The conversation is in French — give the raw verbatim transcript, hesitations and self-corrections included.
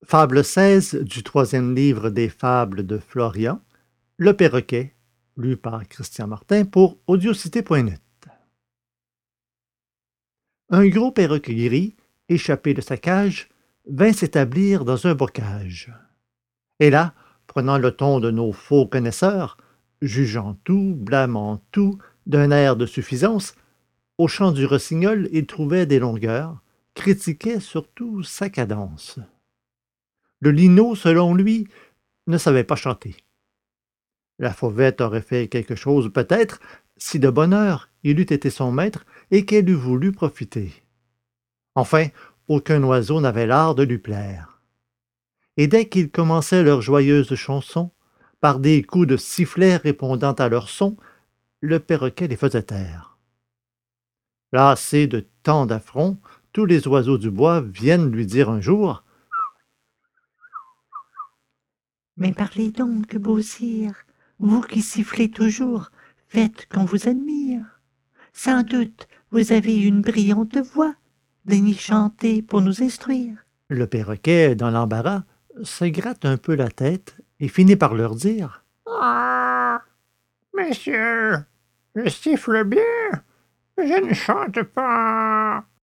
Fable seize du troisième livre des Fables de Florian, Le perroquet, lu par Christian Martin pour audiocité point net. Un gros perroquet gris, échappé de sa cage, vint s'établir dans un bocage. Et là, prenant le ton de nos faux connaisseurs, jugeant tout, blâmant tout, d'un air de suffisance, au chant du rossignol, il trouvait des longueurs, critiquait surtout sa cadence. Le linot, selon lui, ne savait pas chanter. La fauvette aurait fait quelque chose, peut-être, si de bonne heure il eût été son maître et qu'elle eût voulu profiter. Enfin, aucun oiseau n'avait l'art de lui plaire. Et dès qu'ils commençaient leur joyeuse chanson, par des coups de sifflet répondant à leur son, le perroquet les faisait taire. Lassés de tant d'affronts, tous les oiseaux du bois viennent lui dire un jour: Mais parlez donc, beau sire, vous qui sifflez toujours, faites qu'on vous admire. Sans doute, vous avez une brillante voix, daignez chanter pour nous instruire. Le perroquet, dans l'embarras, se gratte un peu la tête et finit par leur dire: Ah, messieurs, je siffle bien, je ne chante pas.